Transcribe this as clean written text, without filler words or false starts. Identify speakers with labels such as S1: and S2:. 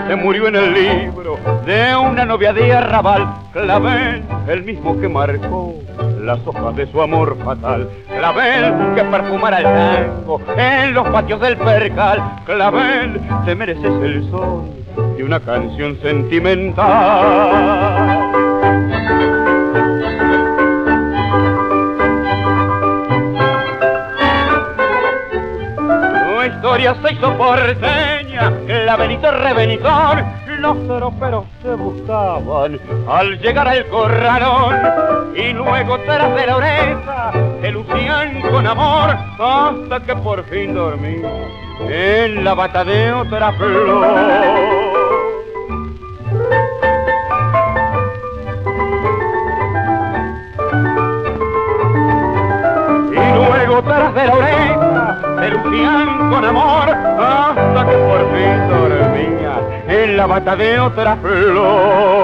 S1: se murió en el libro de una novia de arrabal. Clavel, el mismo que marcó las hojas de su amor fatal. Clavel, que perfumara el tango en los patios del percal. Clavel, te mereces el sol de una canción sentimental. Tu historia se hizo porteña, Clavelito revenitón. Los troperos se buscaban al llegar al corralón y luego tras de la oreja te lucían con amor hasta que por fin dormí en la bata de otra flor. Tras de la oreja te lucían con amor hasta que por fin dormías en la bata de otra flor.